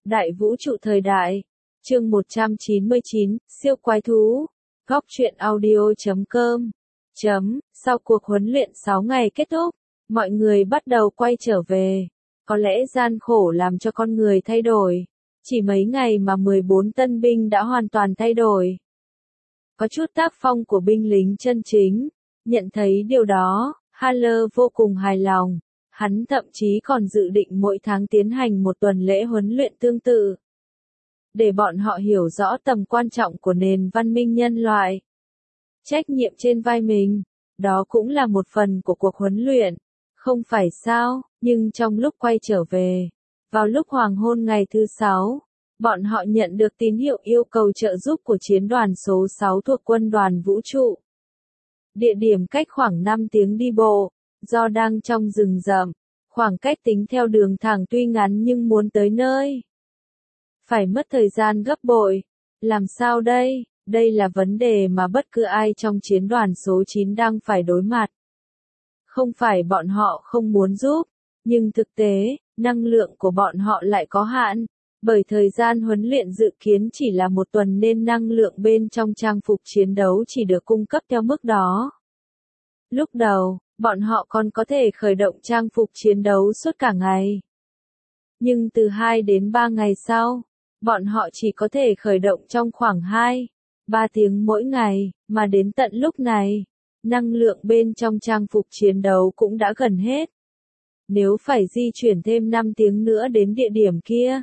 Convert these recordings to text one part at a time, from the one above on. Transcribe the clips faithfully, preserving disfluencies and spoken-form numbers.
Đại vũ trụ thời đại. Chương một trăm chín mươi chín, siêu quái thú. Góc truyện audio chấm com. Chấm, sau cuộc huấn luyện sáu ngày kết thúc, mọi người bắt đầu quay trở về. Có lẽ gian khổ làm cho con người thay đổi. Chỉ mấy ngày mà mười bốn tân binh đã hoàn toàn thay đổi. Có chút tác phong của binh lính chân chính. Nhận thấy điều đó, Haller vô cùng hài lòng. Hắn thậm chí còn dự định mỗi tháng tiến hành một tuần lễ huấn luyện tương tự. Để bọn họ hiểu rõ tầm quan trọng của nền văn minh nhân loại. Trách nhiệm trên vai mình, đó cũng là một phần của cuộc huấn luyện. Không phải sao, nhưng trong lúc quay trở về, vào lúc hoàng hôn ngày thứ sáu, bọn họ nhận được tín hiệu yêu cầu trợ giúp của chiến đoàn số sáu thuộc quân đoàn vũ trụ. Địa điểm cách khoảng năm tiếng đi bộ, do đang trong rừng rậm, khoảng cách tính theo đường thẳng tuy ngắn nhưng muốn tới nơi phải mất thời gian gấp bội. Làm sao đây? Đây là vấn đề mà bất cứ ai trong chiến đoàn số chín đang phải đối mặt. Không phải bọn họ không muốn giúp, nhưng thực tế, năng lượng của bọn họ lại có hạn, bởi thời gian huấn luyện dự kiến chỉ là một tuần nên năng lượng bên trong trang phục chiến đấu chỉ được cung cấp theo mức đó. Lúc đầu, bọn họ còn có thể khởi động trang phục chiến đấu suốt cả ngày. Nhưng từ hai đến ba ngày sau, bọn họ chỉ có thể khởi động trong khoảng hai, ba tiếng mỗi ngày, mà đến tận lúc này, năng lượng bên trong trang phục chiến đấu cũng đã gần hết. Nếu phải di chuyển thêm năm tiếng nữa đến địa điểm kia,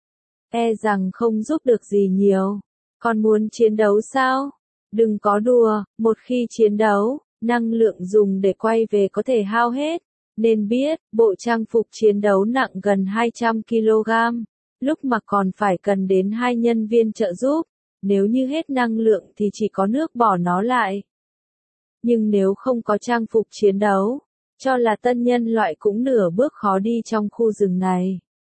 e rằng không giúp được gì nhiều. Còn muốn chiến đấu sao? Đừng có đùa, một khi chiến đấu, năng lượng dùng để quay về có thể hao hết. Nên biết, bộ trang phục chiến đấu nặng gần hai trăm ki lô gam, lúc mà còn phải cần đến hai nhân viên trợ giúp. Nếu như hết năng lượng thì chỉ có nước bỏ nó lại. Nhưng nếu không có trang phục chiến đấu, cho là tân nhân loại cũng nửa bước khó đi trong khu rừng này.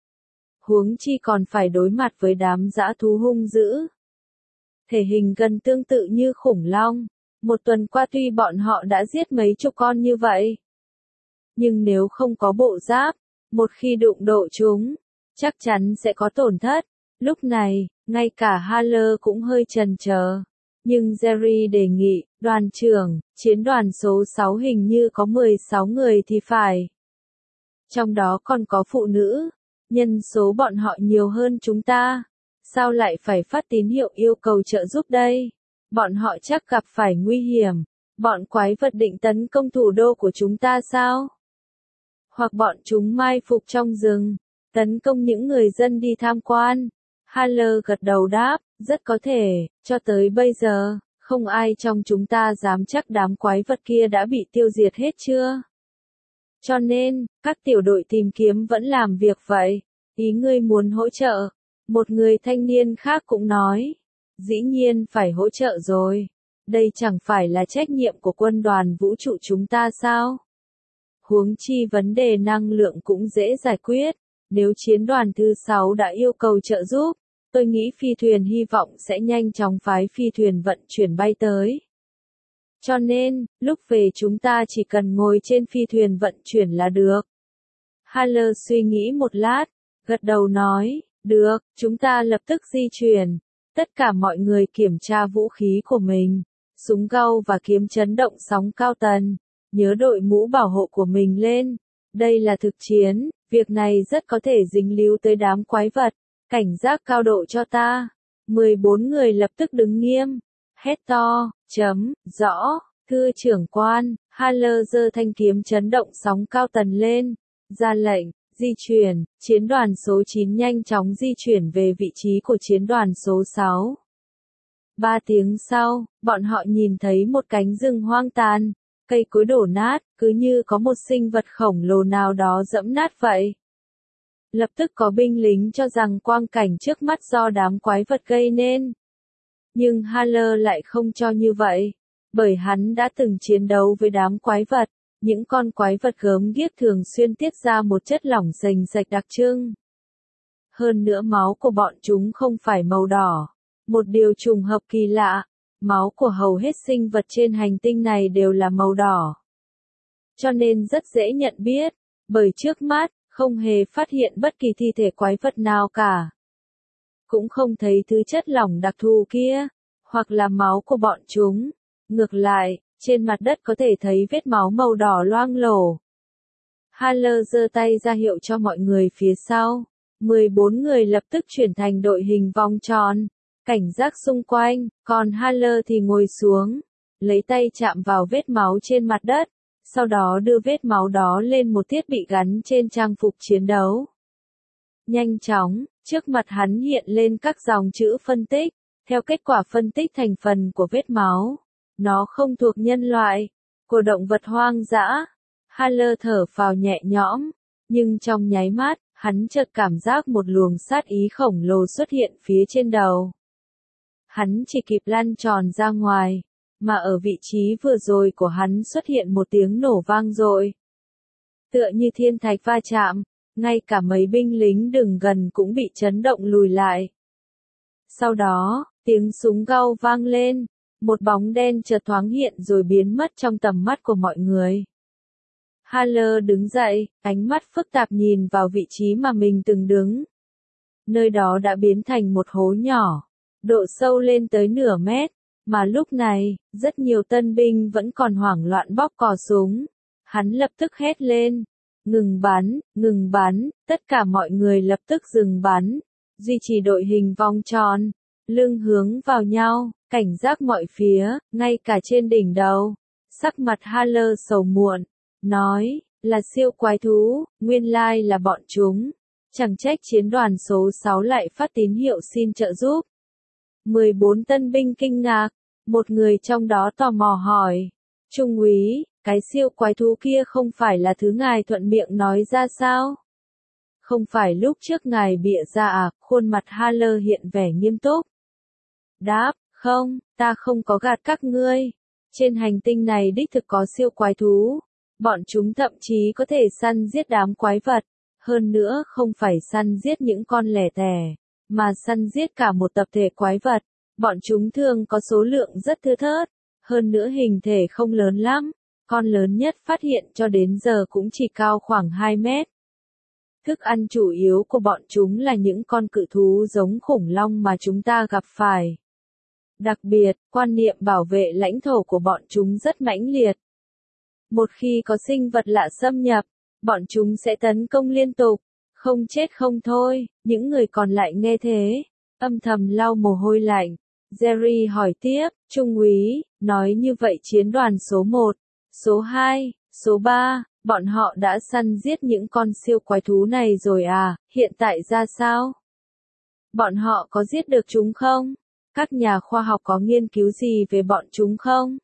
Huống chi còn phải đối mặt với đám dã thú hung dữ. Thể hình gần tương tự như khủng long. Một tuần qua tuy bọn họ đã giết mấy chục con như vậy. Nhưng nếu không có bộ giáp, một khi đụng độ chúng, chắc chắn sẽ có tổn thất. Lúc này, ngay cả Haller cũng hơi chần chờ. Nhưng Jerry đề nghị, đoàn trưởng, chiến đoàn số sáu hình như có mười sáu người thì phải. Trong đó còn có phụ nữ. Nhân số bọn họ nhiều hơn chúng ta. Sao lại phải phát tín hiệu yêu cầu trợ giúp đây? Bọn họ chắc gặp phải nguy hiểm. Bọn quái vật định tấn công thủ đô của chúng ta sao? Hoặc bọn chúng mai phục trong rừng, tấn công những người dân đi tham quan. Haller gật đầu đáp, rất có thể, cho tới bây giờ, không ai trong chúng ta dám chắc đám quái vật kia đã bị tiêu diệt hết chưa. Cho nên, các tiểu đội tìm kiếm vẫn làm việc vậy. Ý ngươi muốn hỗ trợ? Một người thanh niên khác cũng nói. Dĩ nhiên phải hỗ trợ rồi. Đây chẳng phải là trách nhiệm của quân đoàn vũ trụ chúng ta sao? Huống chi vấn đề năng lượng cũng dễ giải quyết. Nếu chiến đoàn thứ sáu đã yêu cầu trợ giúp, tôi nghĩ phi thuyền hy vọng sẽ nhanh chóng phái phi thuyền vận chuyển bay tới. Cho nên, lúc về chúng ta chỉ cần ngồi trên phi thuyền vận chuyển là được. Haller suy nghĩ một lát, gật đầu nói, được, chúng ta lập tức di chuyển. Tất cả mọi người kiểm tra vũ khí của mình, súng gao và kiếm chấn động sóng cao tần. Nhớ đội mũ bảo hộ của mình lên. Đây là thực chiến, việc này rất có thể dính líu tới đám quái vật. Cảnh giác cao độ cho ta. mười bốn người lập tức đứng nghiêm. Hét to, chấm, rõ, thưa trưởng quan. Haller giơ thanh kiếm chấn động sóng cao tần lên. Ra lệnh, di chuyển. Chiến đoàn số chín nhanh chóng di chuyển về vị trí của chiến đoàn số sáu. Ba tiếng sau, bọn họ nhìn thấy một cánh rừng hoang tàn. Cây cối đổ nát, cứ như có một sinh vật khổng lồ nào đó dẫm nát vậy. Lập tức có binh lính cho rằng quang cảnh trước mắt do đám quái vật gây nên. Nhưng Haller lại không cho như vậy. Bởi hắn đã từng chiến đấu với đám quái vật. Những con quái vật gớm ghiếc thường xuyên tiết ra một chất lỏng sền sạch đặc trưng. Hơn nữa máu của bọn chúng không phải màu đỏ. Một điều trùng hợp kỳ lạ. Máu của hầu hết sinh vật trên hành tinh này đều là màu đỏ. Cho nên rất dễ nhận biết, bởi trước mắt, không hề phát hiện bất kỳ thi thể quái vật nào cả. cũng không thấy thứ chất lỏng đặc thù kia, hoặc là máu của bọn chúng. Ngược lại, trên mặt đất có thể thấy vết máu màu đỏ loang lổ. Haller giơ tay ra hiệu cho mọi người phía sau. mười bốn người lập tức chuyển thành đội hình vòng tròn, cảnh giác xung quanh, còn Haller thì ngồi xuống, lấy tay chạm vào vết máu trên mặt đất, sau đó đưa vết máu đó lên một thiết bị gắn trên trang phục chiến đấu. Nhanh chóng, trước mặt hắn hiện lên các dòng chữ phân tích, theo kết quả phân tích thành phần của vết máu. Nó không thuộc nhân loại, của động vật hoang dã. Haller thở phào nhẹ nhõm, nhưng trong nháy mắt, hắn chợt cảm giác một luồng sát ý khổng lồ xuất hiện phía trên đầu. Hắn chỉ kịp lăn tròn ra ngoài, mà ở vị trí vừa rồi của hắn xuất hiện một tiếng nổ vang dội. Tựa như thiên thạch va chạm, ngay cả mấy binh lính đường gần cũng bị chấn động lùi lại. Sau đó, tiếng súng gau vang lên, một bóng đen chợt thoáng hiện rồi biến mất trong tầm mắt của mọi người. Haller đứng dậy, ánh mắt phức tạp nhìn vào vị trí mà mình từng đứng. Nơi đó đã biến thành một hố nhỏ, độ sâu lên tới nửa mét, mà lúc này, rất nhiều tân binh vẫn còn hoảng loạn bóp cò súng. Hắn lập tức hét lên, ngừng bắn, ngừng bắn, tất cả mọi người lập tức dừng bắn, duy trì đội hình vòng tròn, lưng hướng vào nhau, cảnh giác mọi phía, ngay cả trên đỉnh đầu. Sắc mặt Haller sầu muộn, nói, là siêu quái thú, nguyên lai là bọn chúng. Chẳng trách chiến đoàn số sáu lại phát tín hiệu xin trợ giúp. mười bốn tân binh kinh ngạc, một người trong đó tò mò hỏi, Trung úy, cái siêu quái thú kia không phải là thứ ngài thuận miệng nói ra sao? Không phải lúc trước ngài bịa ra à? Khuôn mặt Haller hiện vẻ nghiêm túc. Đáp, không, ta không có gạt các ngươi. Trên hành tinh này đích thực có siêu quái thú. Bọn chúng thậm chí có thể săn giết đám quái vật. Hơn nữa không phải săn giết những con lẻ tẻ, mà săn giết cả một tập thể quái vật. Bọn chúng thường có số lượng rất thưa thớt. Hơn nữa hình thể không lớn lắm. Con lớn nhất phát hiện cho đến giờ cũng chỉ cao khoảng hai mét. Thức ăn chủ yếu của bọn chúng là những con cự thú giống khủng long mà chúng ta gặp phải. Đặc biệt, quan niệm bảo vệ lãnh thổ của bọn chúng rất mãnh liệt. Một khi có sinh vật lạ xâm nhập, bọn chúng sẽ tấn công liên tục, không chết không thôi. Những người còn lại nghe thế, âm thầm lau mồ hôi lạnh. Jerry hỏi tiếp, Trung úy, nói như vậy chiến đoàn số một, số hai, số ba, bọn họ đã săn giết những con siêu quái thú này rồi à, hiện tại ra sao? Bọn họ có giết được chúng không? Các nhà khoa học có nghiên cứu gì về bọn chúng không?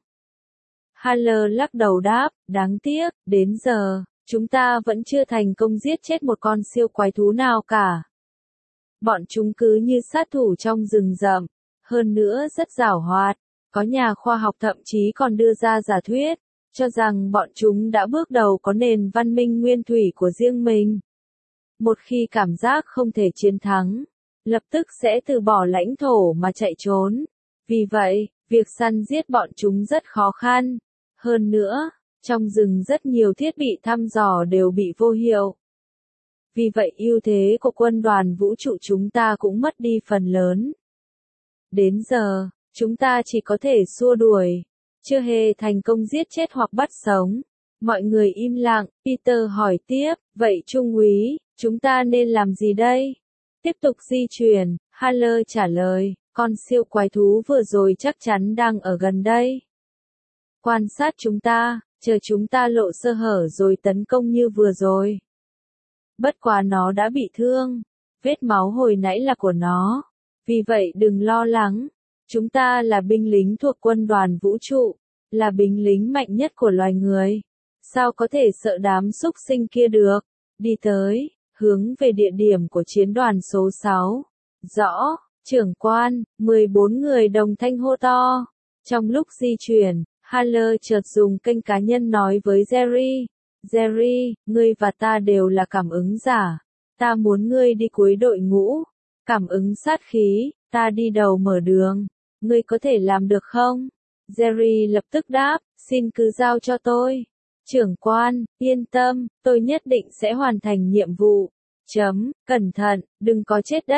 Haller lắc đầu đáp, đáng tiếc, đến giờ, chúng ta vẫn chưa thành công giết chết một con siêu quái thú nào cả. Bọn chúng cứ như sát thủ trong rừng rậm, hơn nữa rất giàu hoạt. Có nhà khoa học thậm chí còn đưa ra giả thuyết, cho rằng bọn chúng đã bước đầu có nền văn minh nguyên thủy của riêng mình. Một khi cảm giác không thể chiến thắng, lập tức sẽ từ bỏ lãnh thổ mà chạy trốn. Vì vậy, việc săn giết bọn chúng rất khó khăn. Hơn nữa, trong rừng rất nhiều thiết bị thăm dò đều bị vô hiệu. Vì vậy ưu thế của quân đoàn vũ trụ chúng ta cũng mất đi phần lớn. Đến giờ, chúng ta chỉ có thể xua đuổi, chưa hề thành công giết chết hoặc bắt sống. Mọi người im lặng, Peter hỏi tiếp, vậy Trung úy, chúng ta nên làm gì đây? Tiếp tục di chuyển, Haller trả lời, con siêu quái thú vừa rồi chắc chắn đang ở gần đây. Quan sát chúng ta, chờ chúng ta lộ sơ hở rồi tấn công như vừa rồi. Bất quá nó đã bị thương, vết máu hồi nãy là của nó. Vì vậy đừng lo lắng, chúng ta là binh lính thuộc quân đoàn vũ trụ, là binh lính mạnh nhất của loài người. Sao có thể sợ đám súc sinh kia được? Đi tới, hướng về địa điểm của chiến đoàn số sáu. Rõ, trưởng quan, mười bốn người đồng thanh hô to. Trong lúc di chuyển, Haller chợt dùng kênh cá nhân nói với Jerry. Jerry, ngươi và ta đều là cảm ứng giả. Ta muốn ngươi đi cuối đội ngũ. Cảm ứng sát khí, ta đi đầu mở đường. Ngươi có thể làm được không? Jerry lập tức đáp, xin cứ giao cho tôi. Trưởng quan, yên tâm, tôi nhất định sẽ hoàn thành nhiệm vụ. Chấm, cẩn thận, đừng có chết đấy.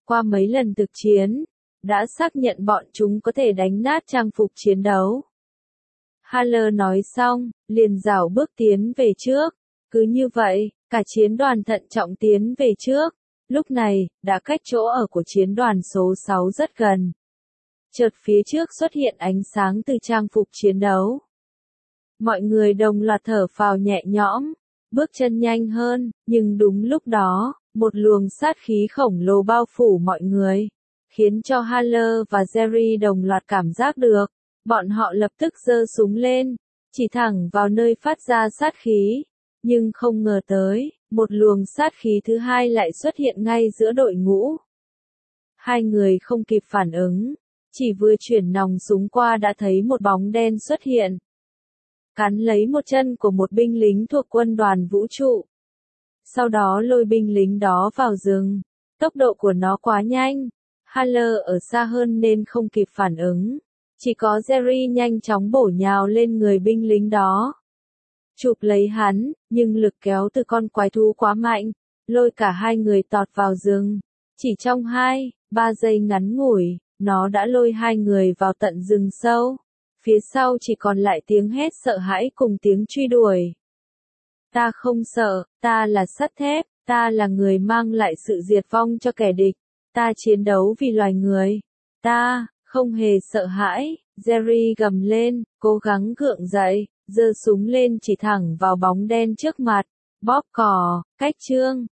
qua mấy lần thực chiến, đã xác nhận bọn chúng có thể đánh nát trang phục chiến đấu. Haller nói xong, liền rảo bước tiến về trước. Cứ như vậy, cả chiến đoàn thận trọng tiến về trước. Lúc này, đã cách chỗ ở của chiến đoàn số sáu rất gần. Chợt phía trước xuất hiện ánh sáng từ trang phục chiến đấu. Mọi người đồng loạt thở phào nhẹ nhõm, bước chân nhanh hơn, nhưng đúng lúc đó, một luồng sát khí khổng lồ bao phủ mọi người, khiến cho Haller và Jerry đồng loạt cảm giác được. Bọn họ lập tức giơ súng lên, chỉ thẳng vào nơi phát ra sát khí, nhưng không ngờ tới, một luồng sát khí thứ hai lại xuất hiện ngay giữa đội ngũ. Hai người không kịp phản ứng, chỉ vừa chuyển nòng súng qua đã thấy một bóng đen xuất hiện, cắn lấy một chân của một binh lính thuộc quân đoàn vũ trụ. Sau đó lôi binh lính đó vào rừng. Tốc độ của nó quá nhanh, Haller ở xa hơn nên không kịp phản ứng. Chỉ có Jerry nhanh chóng bổ nhào lên người binh lính đó, chụp lấy hắn, nhưng lực kéo từ con quái thú quá mạnh, lôi cả hai người tọt vào rừng. Chỉ trong hai, ba giây ngắn ngủi, nó đã lôi hai người vào tận rừng sâu. Phía sau chỉ còn lại tiếng hét sợ hãi cùng tiếng truy đuổi. Ta không sợ, ta là sắt thép, ta là người mang lại sự diệt vong cho kẻ địch. Ta chiến đấu vì loài người. Ta không hề sợ hãi, Jerry gầm lên, cố gắng gượng dậy, giơ súng lên chỉ thẳng vào bóng đen trước mặt. Bóp cò, cách chương.